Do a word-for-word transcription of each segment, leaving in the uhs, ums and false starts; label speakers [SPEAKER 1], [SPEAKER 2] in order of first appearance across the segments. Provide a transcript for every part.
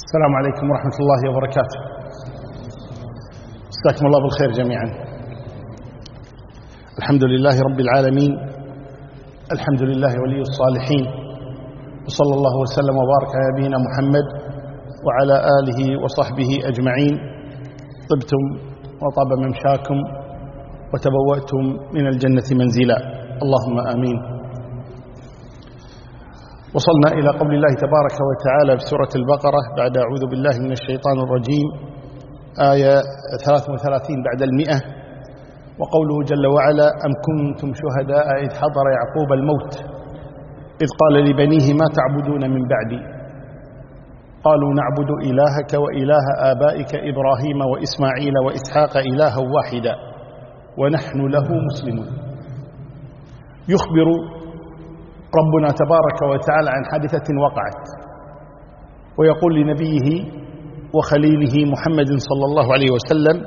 [SPEAKER 1] السلام عليكم ورحمة الله وبركاته. مساكم الله بالخير جميعا. الحمد لله رب العالمين، الحمد لله ولي الصالحين، وصلى الله وسلم وبارك على نبينا محمد وعلى آله وصحبه أجمعين. طبتم وطاب ممشاكم وتبوأتم من الجنة منزلا، اللهم آمين. وصلنا إلى قول الله تبارك وتعالى في سورة البقرة بعد أعوذ بالله من الشيطان الرجيم، آية ثلاث وثلاثين بعد المئة، وقوله جل وعلا: أم كنتم شهداء إذ حضر يعقوب الموت إذ قال لبنيه ما تعبدون من بعدي قالوا نعبد إلهك وإله آبائك إبراهيم وإسماعيل وإسحاق إلها واحدا ونحن له مسلمون. يخبر ربنا تبارك وتعالى عن حادثة وقعت، ويقول لنبيه وخليله محمد صلى الله عليه وسلم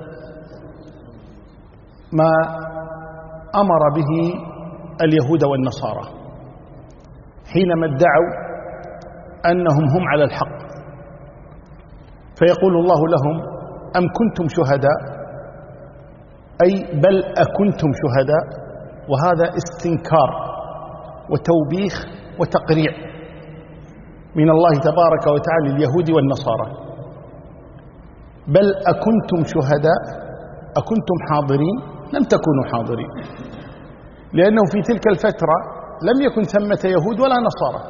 [SPEAKER 1] ما أمر به اليهود والنصارى حينما ادعوا أنهم هم على الحق، فيقول الله لهم: أم كنتم شهداء، أي بل أكنتم شهداء، وهذا استنكار وتوبيخ وتقريع من الله تبارك وتعالى لليهود والنصارى. بل أكنتم شهداء، أكنتم حاضرين؟ لم تكونوا حاضرين، لأنه في تلك الفترة لم يكن ثمة يهود ولا نصارى،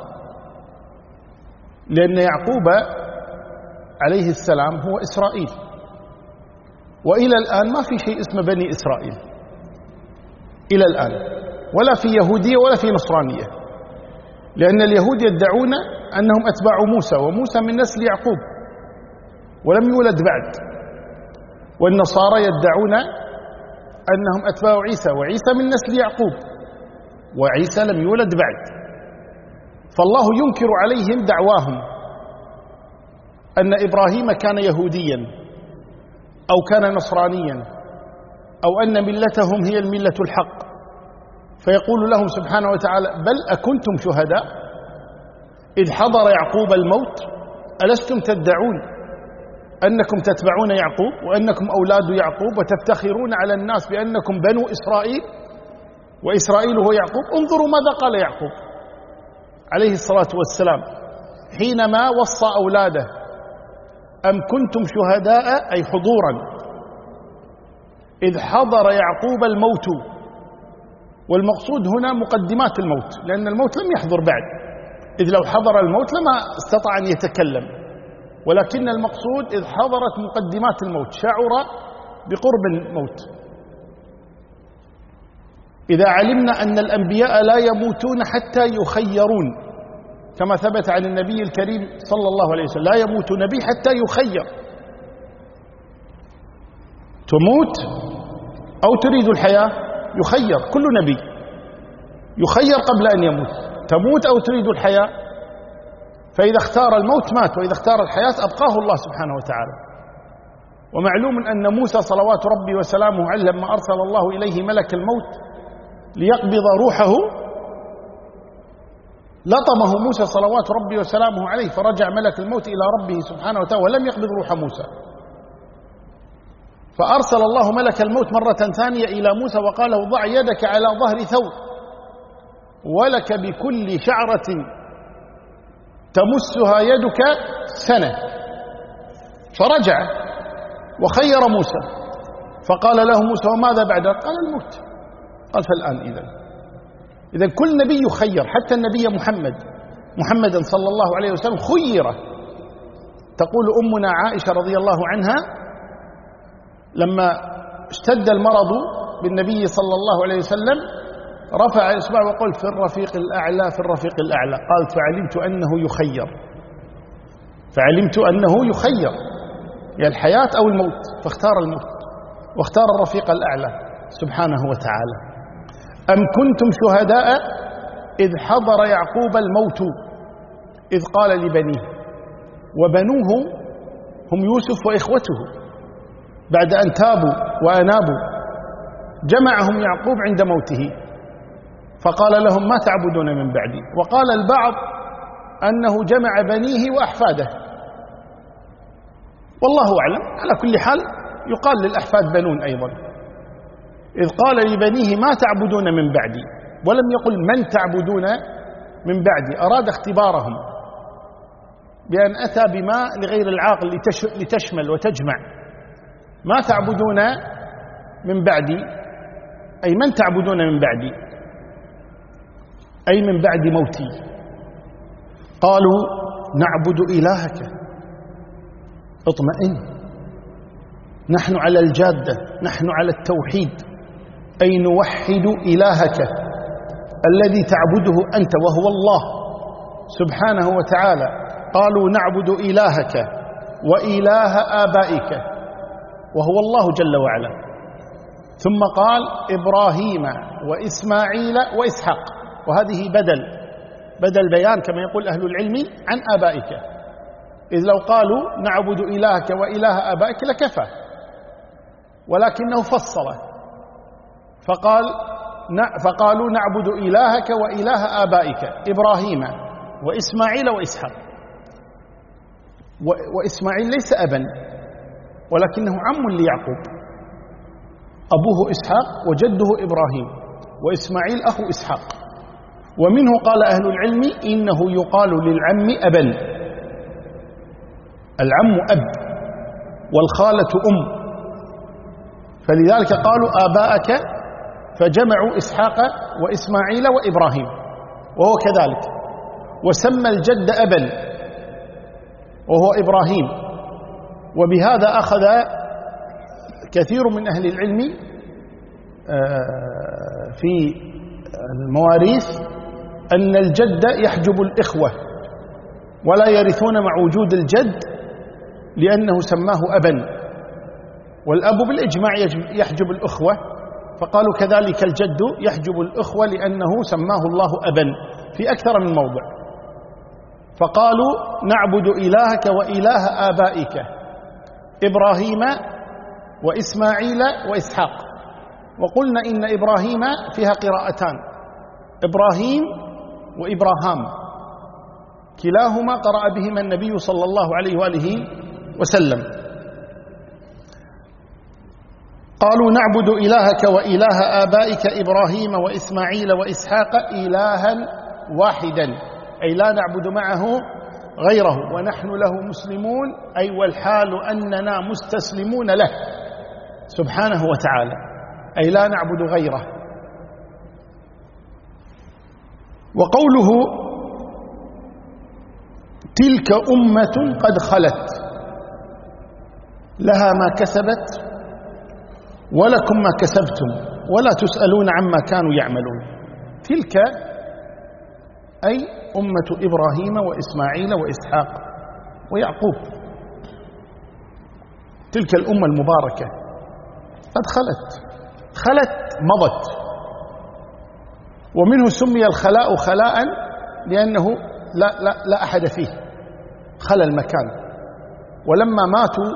[SPEAKER 1] لأن يعقوب عليه السلام هو إسرائيل، وإلى الآن ما في شيء اسمه بني إسرائيل إلى الآن، ولا في يهودية ولا في نصرانية، لأن اليهود يدعون أنهم أتباع موسى، وموسى من نسل يعقوب ولم يولد بعد، والنصارى يدعون أنهم أتباع عيسى، وعيسى من نسل يعقوب وعيسى لم يولد بعد. فالله ينكر عليهم دعواهم أن إبراهيم كان يهوديا أو كان نصرانيا أو أن ملتهم هي الملة الحق، فيقول لهم سبحانه وتعالى: بل أكنتم شهداء إذ حضر يعقوب الموت، ألستم تدعون أنكم تتبعون يعقوب وأنكم أولاد يعقوب وتفتخرون على الناس بأنكم بنو إسرائيل وإسرائيل هو يعقوب؟ انظروا ماذا قال يعقوب عليه الصلاة والسلام حينما وصى أولاده: أم كنتم شهداء، أي حضورا، إذ حضر يعقوب الموت. والمقصود هنا مقدمات الموت، لأن الموت لم يحضر بعد، إذ لو حضر الموت لما استطاع أن يتكلم، ولكن المقصود إذ حضرت مقدمات الموت، شعر بقرب الموت. إذا علمنا أن الأنبياء لا يموتون حتى يخيرون، كما ثبت عن النبي الكريم صلى الله عليه وسلم: لا يموت نبي حتى يخير. تموت أو تريد الحياة؟ يخير، كل نبي يخير قبل أن يموت، تموت أو تريد الحياة. فإذا اختار الموت مات، وإذا اختار الحياة أبقاه الله سبحانه وتعالى. ومعلوم أن موسى صلوات ربي وسلامه عليه لما أرسل الله إليه ملك الموت ليقبض روحه لطمه موسى صلوات ربي وسلامه عليه، فرجع ملك الموت إلى ربه سبحانه وتعالى ولم يقبض روح موسى، فأرسل الله ملك الموت مرة ثانية إلى موسى وقال له: ضع يدك على ظهر ثور ولك بكل شعرة تمسها يدك سنة. فرجع وخير موسى، فقال له موسى: وماذا بعد؟ قال: الموت. قال: فالآن إذن إذن كل نبي يخير، حتى النبي محمد محمدا صلى الله عليه وسلم خير. تقول أمنا عائشة رضي الله عنها: لما اشتد المرض بالنبي صلى الله عليه وسلم رفع إصبعه وقال: في الرفيق الأعلى في الرفيق الأعلى. قالت: فعلمت أنه يخير، فعلمت أنه يخير، يا الحياة أو الموت، فاختار الموت واختار الرفيق الأعلى سبحانه وتعالى. أم كنتم شهداء إذ حضر يعقوب الموت إذ قال لبنيه، وبنوه هم يوسف وإخوته، بعد أن تابوا وأنابوا جمعهم يعقوب عند موته فقال لهم: ما تعبدون من بعدي. وقال البعض أنه جمع بنيه وأحفاده، والله أعلم. على كل حال يقال للأحفاد بنون أيضا، إذ قال لبنيه ما تعبدون من بعدي، ولم يقل من تعبدون من بعدي، أراد اختبارهم بأن أتى بما لغير العاقل لتشمل وتجمع. ما تعبدون من بعدي أي من تعبدون من بعدي، أي من بعد موتي. قالوا نعبد إلهك. اطمئن، نحن على الجادة، نحن على التوحيد، أي نوحد إلهك الذي تعبده أنت وهو الله سبحانه وتعالى. قالوا نعبد إلهك وإله آبائك وهو الله جل وعلا. ثم قال إبراهيم وإسماعيل وإسحاق، وهذه بدل بدل بيان كما يقول أهل العلم عن آبائك، إذ لو قالوا نعبد إلهك وإله آبائك لكفى، ولكنه فصل فقال فقالوا نعبد إلهك وإله آبائك إبراهيم وإسماعيل وإسحاق. وإسماعيل ليس أبا ولكنه عم ليعقوب، أبوه إسحاق وجده إبراهيم، وإسماعيل أخو إسحاق. ومنه قال أهل العلم إنه يقال للعم أبا، العم أب والخالة أم، فلذلك قالوا آباءك، فجمعوا إسحاق وإسماعيل وإبراهيم، وهو كذلك. وسمى الجد أبا وهو إبراهيم. وبهذا أخذ كثير من أهل العلم في المواريث أن الجد يحجب الإخوة ولا يرثون مع وجود الجد، لأنه سماه أبا، والأب بالإجماع يحجب الأخوة، فقالوا كذلك الجد يحجب الأخوة لأنه سماه الله أبا في أكثر من موضع. فقالوا نعبد إلهك وإله آبائك إبراهيم وإسماعيل وإسحاق. وقلنا إن إبراهيم فيها قراءتان، إبراهيم وإبراهام، كلاهما قرأ بهما النبي صلى الله عليه وآله وسلم. قالوا نعبد إلهك وإله آبائك إبراهيم وإسماعيل وإسحاق إلها واحدا، أي لا نعبد معه غيره، ونحن له مسلمون، أي والحال أننا مستسلمون له سبحانه وتعالى، أي لا نعبد غيره. وقوله تلك أمة قد خلت لها ما كسبت ولكم ما كسبتم ولا تسألون عما كانوا يعملون. تلك أي أمة إبراهيم وإسماعيل وإسحاق ويعقوب، تلك الأمة المباركة قد خلت، خلت مضت. ومنه سمي الخلاء خلاء لأنه لا, لا, لا أحد فيه، خلى المكان. ولما ماتوا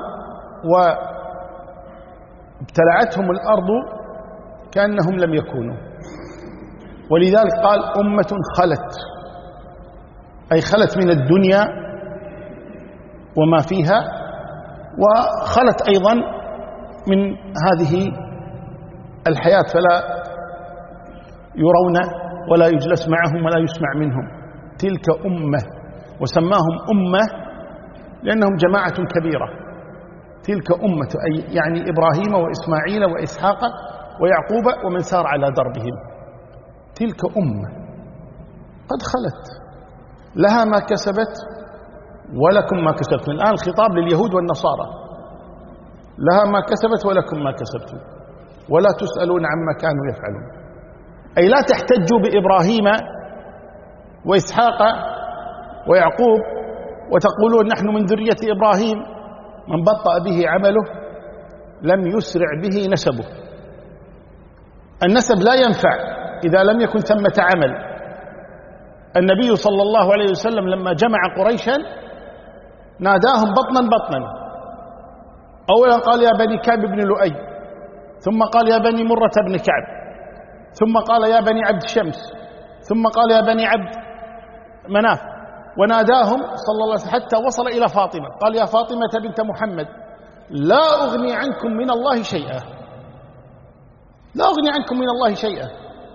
[SPEAKER 1] وابتلعتهم الأرض كأنهم لم يكونوا، ولذلك قال أمة خلت، أي خلت من الدنيا وما فيها، وخلت أيضا من هذه الحياة، فلا يرون ولا يجلس معهم ولا يسمع منهم. تلك أمة، وسماهم أمة لأنهم جماعة كبيرة. تلك أمة أي يعني إبراهيم وإسماعيل وإسحاق ويعقوب ومن سار على دربهم. تلك أمة قد خلت لها ما كسبت ولكم ما كسبتم. الآن الخطاب لليهود والنصارى، لها ما كسبت ولكم ما كسبتم ولا تسألون عما كانوا يفعلون، أي لا تحتجوا بإبراهيم وإسحاق ويعقوب وتقولون نحن من ذرية إبراهيم، من بطأ به عمله لم يسرع به نسبه. النسب لا ينفع إذا لم يكن ثمة عمل. النبي صلى الله عليه وسلم لما جمع قريشا ناداهم بطنا بطنا، أولا قال يا بني كعب بن لؤي، ثم قال يا بني مرة بن كعب، ثم قال يا بني عبد شمس، ثم قال يا بني عبد مناف، وناداهم صلى الله عليه وسلم حتى وصل إلى فاطمة، قال يا فاطمة بنت محمد لا أغني عنكم من الله شيئا، لا أغني عنكم من الله شيئا،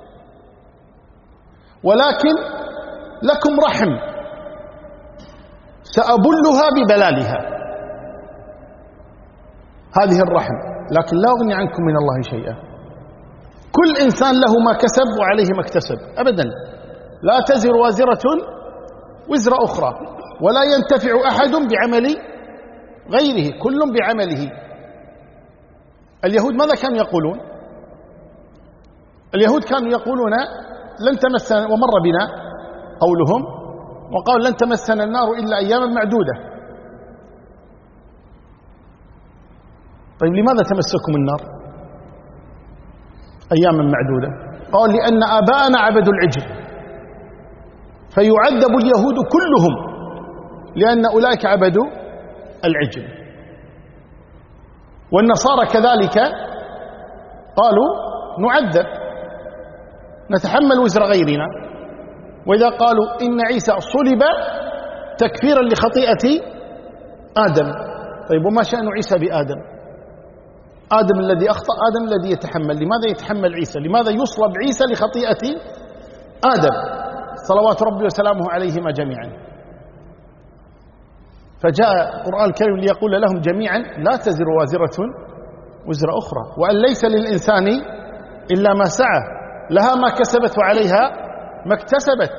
[SPEAKER 1] ولكن لكم رحم سأبلها ببلالها، هذه الرحم، لكن لا أغني عنكم من الله شيئا. كل إنسان له ما كسب وعليه ما اكتسب، أبدا، لا تزر وازرة وزر أخرى، ولا ينتفع أحد بعمل غيره، كل بعمله. اليهود ماذا كانوا يقولون؟ اليهود كانوا يقولون لن تمسنا، ومر بنا قولهم، وقال لن تمسنا النار إلا أياما معدودة. طيب لماذا تمسكم النار أياما معدودة؟ قال لأن آباءنا عبدوا العجل، فيعذب اليهود كلهم لأن أولئك عبدوا العجل، والنصارى كذلك قالوا نعذب نتحمل وزر غيرنا. وإذا قالوا إن عيسى صلب تكفيرا لخطيئة آدم، طيب وما شأن عيسى بآدم؟ آدم الذي أخطأ، آدم الذي يتحمل، لماذا يتحمل عيسى؟ لماذا يصلب عيسى لخطيئة آدم صلوات ربي وسلامه عليهما جميعا؟ فجاء القرآن الكريم ليقول لهم جميعا لا تزر وازرة وزر أخرى، وأن ليس للإنسان إلا ما سعى، لها ما كسبت وعليها ما اكتسبت،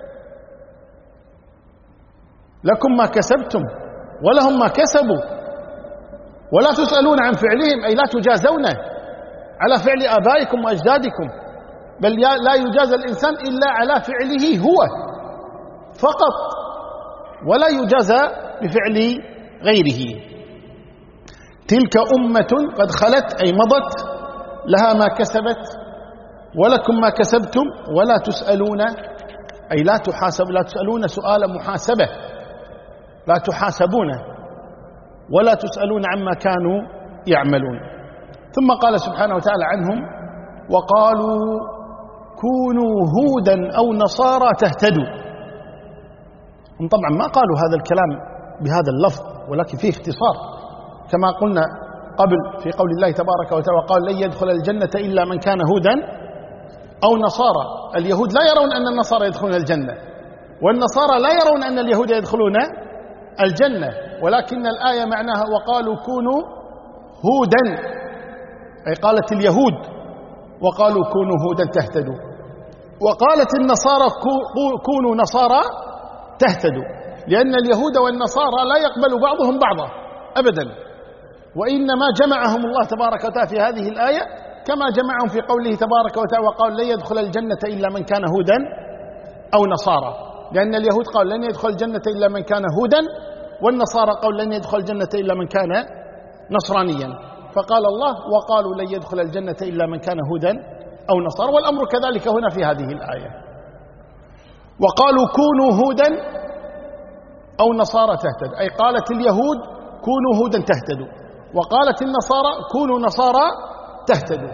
[SPEAKER 1] لكم ما كسبتم ولهم ما كسبوا ولا تسألون عن فعلهم، أي لا تجازون على فعل آبائكم وأجدادكم، بل لا يجازى الإنسان إلا على فعله هو فقط، ولا يجازى بفعل غيره. تلك أمة قد خلت، أي مضت، لها ما كسبت ولكم ما كسبتم ولا تسألون، أي لا تحاسب، لا تسألون سؤال محاسبة، لا تحاسبون ولا تسألون عما كانوا يعملون. ثم قال سبحانه وتعالى عنهم وقالوا كونوا هودا أو نصارى تهتدوا. هم طبعا ما قالوا هذا الكلام بهذا اللفظ، ولكن فيه اختصار، كما قلنا قبل في قول الله تبارك وتعالى وقال لن يدخل الجنة إلا من كان هودا أو نصارى. اليهود لا يرون أن النصارى يدخلون الجنة، والنصارى لا يرون أن اليهود يدخلون الجنة، ولكن الآية معناها وقالوا كونوا هودا، أي قالت اليهود وقالوا كونوا هودا تهتدوا، وقالت النصارى كونوا نصارى تهتدوا، لأن اليهود والنصارى لا يقبل بعضهم بعضا أبدا، وإنما جمعهم الله تبارك وتعالى في هذه الآية كما جمعهم في قوله تبارك وتعالى وقال لن يدخل الجنة إلا من كان هودا أو نصارى، لأن اليهود قال لن يدخل الجنة إلا من كان هودا، والنصارى قال لن يدخل الجنة إلا من كان نصرانيا، فقال الله وقالوا لن يدخل الجنة إلا من كان هودا أو نصارى، والأمر كذلك هنا في هذه الآية. وقالوا كونوا هودا أو نصارى تهتد، أي قالت اليهود كونوا هودا تهتدوا، وقالت النصارى كونوا نصارى تهتدوا.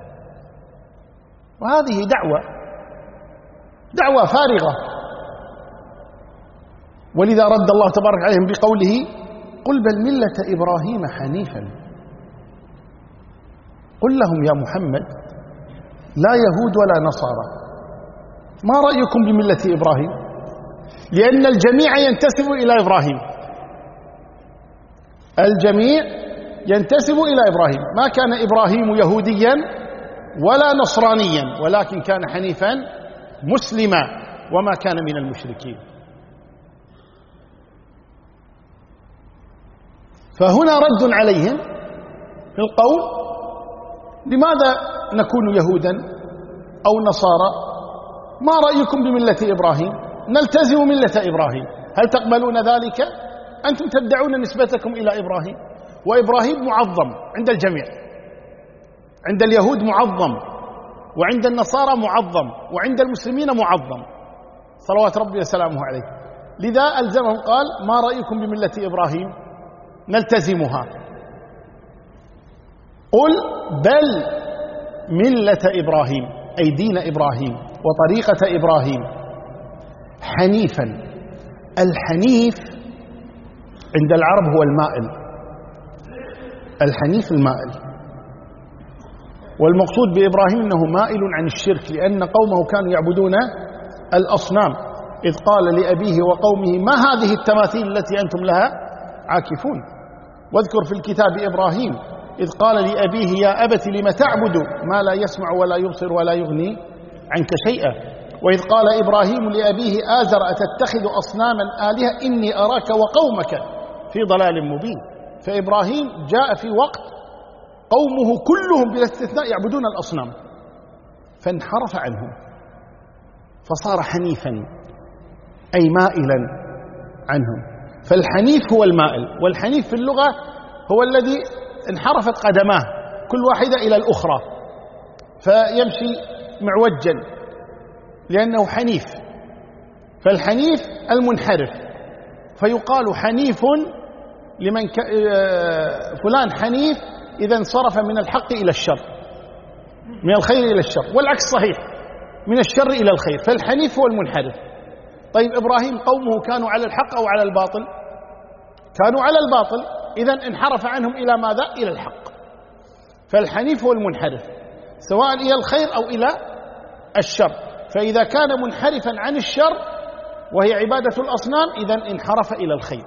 [SPEAKER 1] وهذه دعوة دعوة فارغة، ولذا رد الله تبارك عليهم بقوله قل بل ملة إبراهيم حنيفا. قل لهم يا محمد لا يهود ولا نصارى، ما رأيكم بملة إبراهيم؟ لأن الجميع ينتسب إلى إبراهيم، الجميع ينتسب إلى إبراهيم، ما كان إبراهيم يهوديا ولا نصرانيا، ولكن كان حنيفا مسلما وما كان من المشركين. فهنا رد عليهم في القول لماذا نكون يهودا أو نصارى؟ ما رأيكم بملة إبراهيم؟ نلتزم ملة إبراهيم، هل تقبلون ذلك؟ أنتم تدعون نسبتكم إلى إبراهيم، وإبراهيم معظم عند الجميع، عند اليهود معظم، وعند النصارى معظم، وعند المسلمين معظم صلوات ربي وسلامه عليه. لذا ألزمهم قال ما رأيكم بملة إبراهيم؟ نلتزمها. قل بل ملة إبراهيم، أي دين إبراهيم وطريقة إبراهيم حنيفا. الحنيف عند العرب هو المائل، الحنيف المائل. والمقصود بإبراهيم أنه مائل عن الشرك، لأن قومه كانوا يعبدون الأصنام، إذ قال لأبيه وقومه ما هذه التماثيل التي أنتم لها عاكفون. واذكر في الكتاب إبراهيم إذ قال لأبيه يا أبت لم تعبد ما لا يسمع ولا يبصر ولا يغني عنك شيئا. وإذ قال إبراهيم لأبيه آزر أتتخذ أصناما آلهة إني أراك وقومك في ضلال مبين. فإبراهيم جاء في وقت قومه كلهم بلا استثناء يعبدون الأصنام، فانحرف عنهم فصار حنيفا أي مائلا عنهم. فالحنيف هو المائل، والحنيف في اللغة هو الذي انحرفت قدماه كل واحدة إلى الأخرى فيمشي معوجا لأنه حنيف. فالحنيف المنحرف، فيقال حنيف لمن ك... فلان حنيف إذا انصرف من الحق إلى الشر، من الخير إلى الشر، والعكس صحيح، من الشر إلى الخير. فالحنيف هو المنحرف. طيب إبراهيم قومه كانوا على الحق أو على الباطل؟ كانوا على الباطل، إذا انحرف عنهم إلى ماذا؟ إلى الحق. فالحنيف هو المنحرف سواء إلى الخير أو إلى الشر. فإذا كان منحرفا عن الشر وهي عبادة الأصنام إذا انحرف إلى الخير.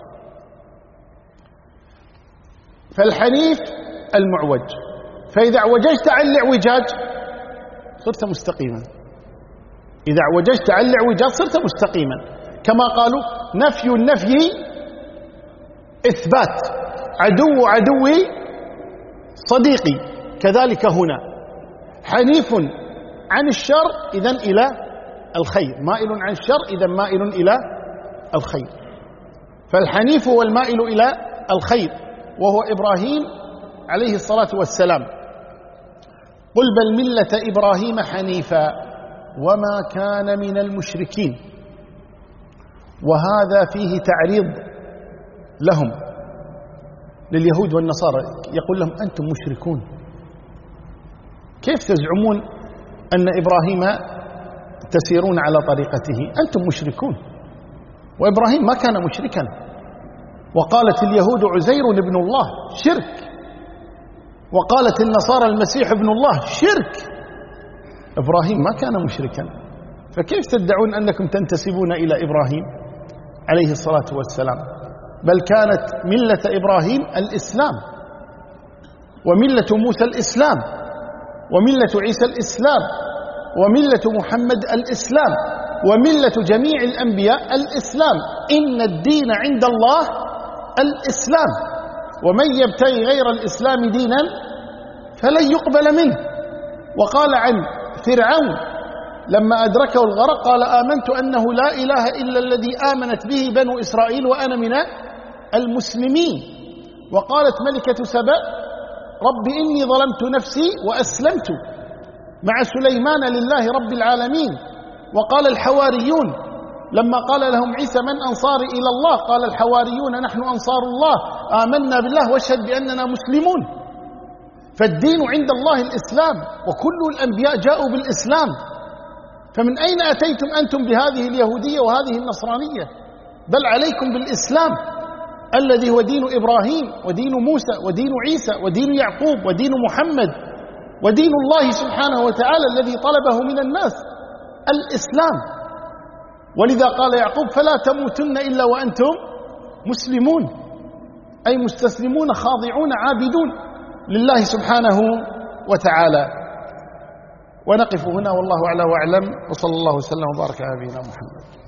[SPEAKER 1] فالحنيف المعوج، فإذا اعوججت عن الاعوجاج صرت مستقيما، إذا اعوججت عن الاعوجاج صرت مستقيما. كما قالوا نفي النفي إثبات، عدو عدوي صديقي، كذلك هنا حنيف عن الشر إذن إلى الخير، مائل عن الشر إذن مائل إلى الخير. فالحنيف هو المائل إلى الخير وهو إبراهيم عليه الصلاة والسلام. قل بل ملة إبراهيم حنيفا وما كان من المشركين. وهذا فيه تعريض لهم، لليهود والنصارى، يقول لهم أنتم مشركون، كيف تزعمون أن إبراهيم تسيرون على طريقته؟ أنتم مشركون، وإبراهيم ما كان مشركا. وقالت اليهود عزير ابن الله، شرك. وقالت النصارى المسيح ابن الله، شرك. إبراهيم ما كان مشركا، فكيف تدعون أنكم تنتسبون إلى إبراهيم عليه الصلاة والسلام؟ بل كانت ملة إبراهيم الإسلام، وملة موسى الإسلام، وملة عيسى الإسلام، وملة محمد الإسلام، وملة جميع الأنبياء الإسلام. إن الدين عند الله الإسلام، ومن يبتغي غير الإسلام دينا فلن يقبل منه. وقال عن فرعون لما أدركه الغرق قال آمنت أنه لا إله إلا الذي آمنت به بنو إسرائيل وأنا من المسلمين. وقالت ملكة سبأ رب إني ظلمت نفسي وأسلمت مع سليمان لله رب العالمين. وقال الحواريون لما قال لهم عيسى من أنصاري إلى الله قال الحواريون نحن أنصار الله آمنا بالله واشهد بأننا مسلمون. فالدين عند الله الإسلام، وكل الأنبياء جاءوا بالإسلام، فمن أين أتيتم أنتم بهذه اليهودية وهذه النصرانية؟ بل عليكم بالإسلام الذي هو دين إبراهيم ودين موسى ودين عيسى ودين يعقوب ودين محمد ودين الله سبحانه وتعالى الذي طلبه من الناس الإسلام. ولذا قال يعقوب فلا تموتن إلا وأنتم مسلمون، أي مستسلمون خاضعون عابدون لله سبحانه وتعالى. ونقف هنا والله أعلى وأعلم، وصلى الله وسلم وبارك على نبينا محمد.